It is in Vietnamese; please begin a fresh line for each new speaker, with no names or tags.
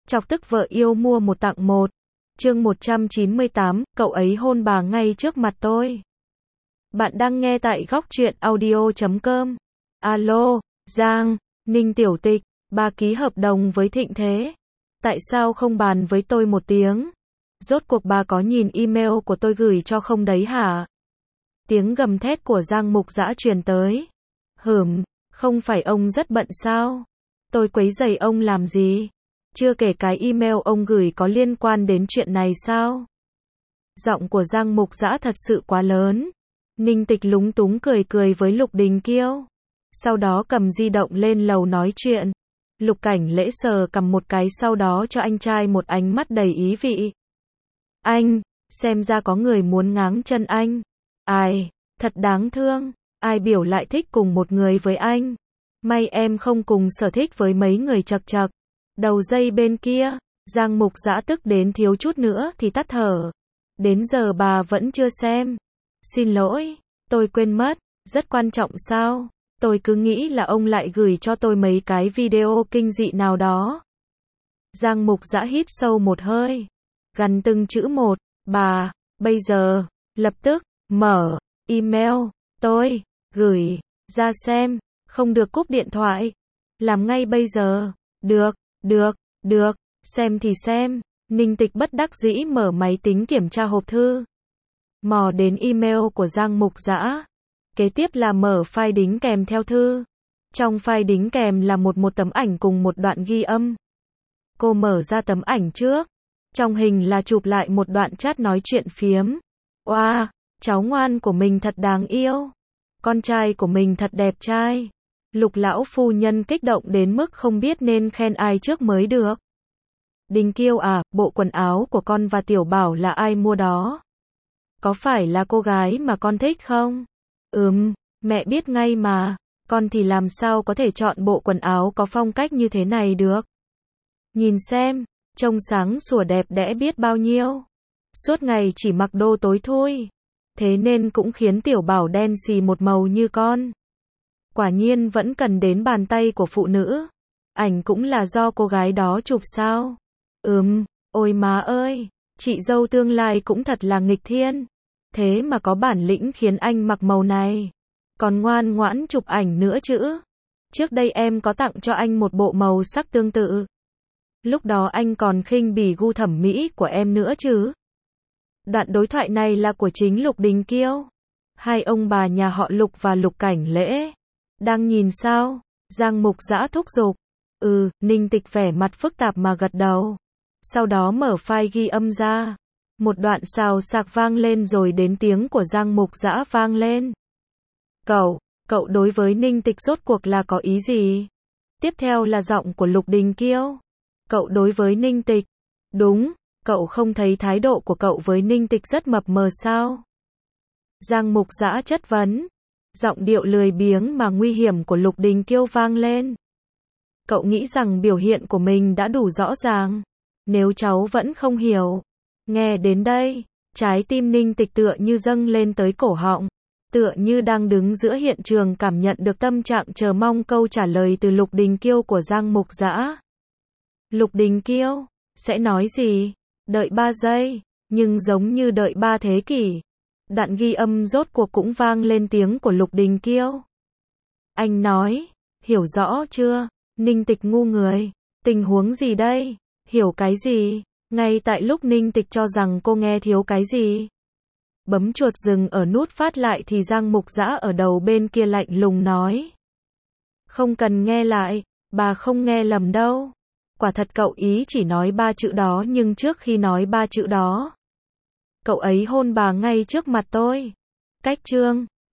Chọc tức vợ yêu mua một tặng một. Chương 198, cậu ấy hôn bà ngay trước mặt tôi. Bạn đang nghe tại góc truyện audio.com. Alo, Giang, Ninh Tiểu Tịch, bà ký hợp đồng với Thịnh Thế. Tại sao không bàn với tôi một tiếng? Rốt cuộc bà có nhìn email của tôi gửi cho không đấy hả? Tiếng gầm thét của Giang Mục Dã truyền tới. Không phải ông rất bận sao? Tôi quấy rầy ông làm gì? Chưa kể cái email ông gửi có liên quan đến chuyện này sao? Giọng của Giang Mục Dã thật sự quá lớn. Ninh Tịch lúng túng cười cười với Lục Đình Kiêu. Sau đó cầm di động lên lầu nói chuyện. Lục Cảnh Lễ sờ cầm một cái sau đó cho anh trai một ánh mắt đầy ý vị. Anh, xem ra có người muốn ngáng chân anh. Ai, thật đáng thương. Ai biểu lại thích cùng một người với anh. May em không cùng sở thích với mấy người chật chật. Đầu dây bên kia, Giang Mục Dã tức đến thiếu chút nữa thì tắt thở. Đến giờ bà vẫn chưa xem. Xin lỗi, tôi quên mất, rất quan trọng sao? Tôi cứ nghĩ là ông lại gửi cho tôi mấy cái video kinh dị nào đó. Giang Mục Dã hít sâu một hơi, gằn từng chữ một, bà, bây giờ, lập tức, mở, email, tôi, gửi, ra xem, không được cúp điện thoại. Làm ngay bây giờ, được, xem thì xem. Ninh Tịch bất đắc dĩ mở máy tính kiểm tra hộp thư. Mò đến email của Giang Mục Dã. Kế tiếp là mở file đính kèm theo thư. Trong file đính kèm là một tấm ảnh cùng một đoạn ghi âm. Cô mở ra tấm ảnh trước. Trong hình là chụp lại một đoạn chat nói chuyện phiếm. Oa, cháu ngoan của mình thật đáng yêu. Con trai của mình thật đẹp trai. Lục lão phu nhân kích động đến mức không biết nên khen ai trước mới được. Đình Kiêu à, bộ quần áo của con và Tiểu Bảo là ai mua đó? Có phải là cô gái mà con thích không? Mẹ biết ngay mà, con thì làm sao có thể chọn bộ quần áo có phong cách như thế này được. Nhìn xem, trông sáng sủa đẹp đẽ biết bao nhiêu. Suốt ngày chỉ mặc đồ tối thui. Thế nên cũng khiến Tiểu Bảo đen xì một màu như con. Quả nhiên vẫn cần đến bàn tay của phụ nữ. Ảnh cũng là do cô gái đó chụp sao? Ôi má ơi, chị dâu tương lai cũng thật là nghịch thiên. Thế mà có bản lĩnh khiến anh mặc màu này. Còn ngoan ngoãn chụp ảnh nữa chứ. Trước đây em có tặng cho anh một bộ màu sắc tương tự. Lúc đó anh còn khinh bỉ gu thẩm mỹ của em nữa chứ. Đoạn đối thoại này là của chính Lục Đình Kiêu. Hai ông bà nhà họ Lục và Lục Cảnh Lễ. Đang nhìn sao? Giang Mục Dã thúc giục. Ninh Tịch vẻ mặt phức tạp mà gật đầu. Sau đó mở file ghi âm ra. Một đoạn xào xạc vang lên rồi đến tiếng của Giang Mục Dã vang lên. Cậu đối với Ninh Tịch rốt cuộc là có ý gì? Tiếp theo là giọng của Lục Đình Kiêu. Cậu đối với Ninh Tịch. Đúng, cậu không thấy thái độ của cậu với Ninh Tịch rất mập mờ sao? Giang Mục Dã chất vấn. Giọng điệu lười biếng mà nguy hiểm của Lục Đình Kiêu vang lên. Cậu nghĩ rằng biểu hiện của mình đã đủ rõ ràng. Nếu cháu vẫn không hiểu. Nghe đến đây, trái tim Ninh Tịch tựa như dâng lên tới cổ họng. Tựa như đang đứng giữa hiện trường cảm nhận được tâm trạng chờ mong câu trả lời từ Lục Đình Kiêu của Giang Mục Dã. Lục Đình Kiêu, sẽ nói gì? Đợi 3 giây, nhưng giống như đợi 3 thế kỷ. Đoạn ghi âm rốt cuộc cũng vang lên tiếng của Lục Đình Kiêu. Anh nói, hiểu rõ chưa? Ninh Tịch ngu người. Tình huống gì đây? Hiểu cái gì? Ngay tại lúc Ninh Tịch cho rằng cô nghe thiếu cái gì. Bấm chuột dừng ở nút phát lại thì Giang Mục Dã ở đầu bên kia lạnh lùng nói. Không cần nghe lại, bà không nghe lầm đâu. Quả thật cậu ý chỉ nói 3 chữ đó nhưng trước khi nói 3 chữ đó. Cậu ấy hôn bà ngay trước mặt tôi. Cách chương.